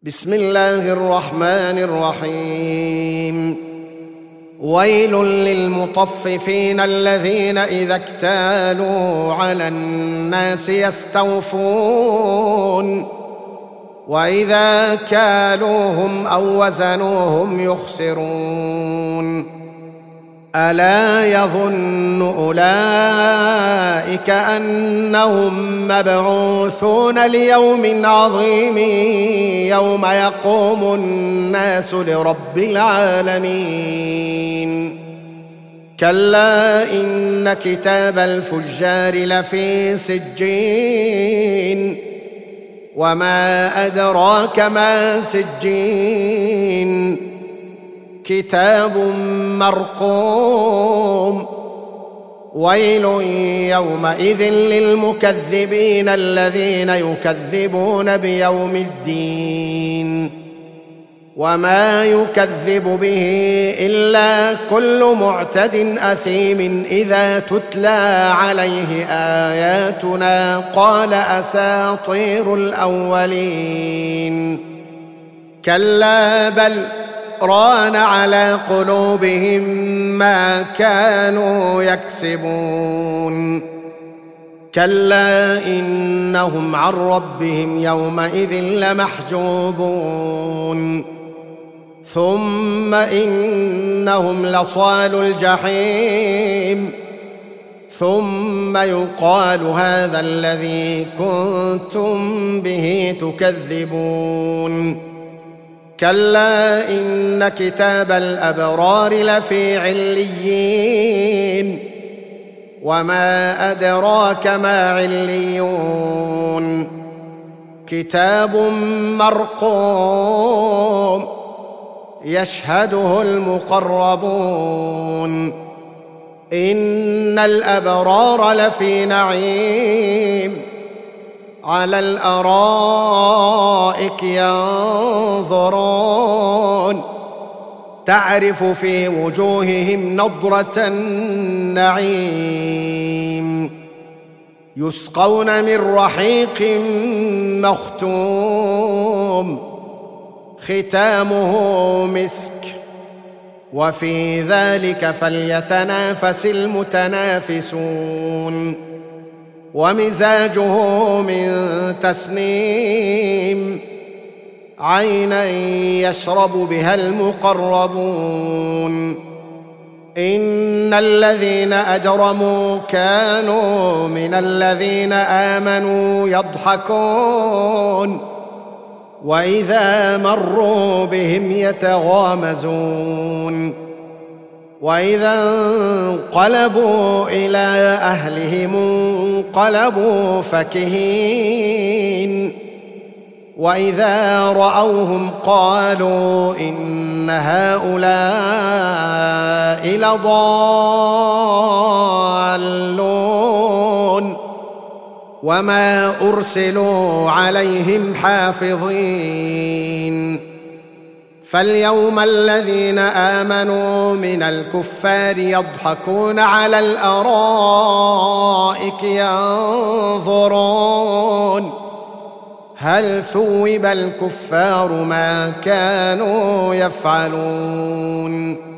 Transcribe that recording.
بسم الله الرحمن الرحيم. ويل للمطففين الذين إذا اكتالوا على الناس يستوفون وإذا كالوهم أو وزنوهم يخسرون. ألا يظن أولئك أنهم مبعوثون ليوم عظيم يوم يقوم الناس لرب العالمين. كلا إن كتاب الفجار لفي سجين وما أدراك ما سجين كتاب مرقوم. ويل يومئذ للمكذبين الذين يكذبون بيوم الدين وما يكذب به إلا كل معتد أثيم إذا تتلى عليه آياتنا قال أساطير الأولين. كلا بل ران على قلوبهم ما كانوا يكسبون. كلا إنهم عن ربهم يومئذ لمحجوبون. ثم إنهم لصال الجحيم ثم يقال هذا الذي كنتم به تكذبون. كلا إن كتاب الأبرار لفي عليين وما أدراك ما عليون كتاب مرقوم يشهده المقربون. إن الأبرار لفي نعيم على الأرائك ينظرون تعرف في وجوههم نضرة النعيم يسقون من رحيق مختوم ختامه مسك وفي ذلك فليتنافس المتنافسون. ومزاجه من تسنيم عينا يشرب بها المقربون. إن الذين أجرموا كانوا من الذين آمنوا يضحكون وإذا مروا بهم يتغامزون. وإذا انقلبوا إلى أهلهم انقلبوا فكهين. وإذا رأوهم قالوا إن هؤلاء لضالون وما أرسلوا عليهم حافظين. فاليوم الذين آمنوا من الكفار يضحكون على الأرائك ينظرون هل ثوب الكفار ما كانوا يفعلون.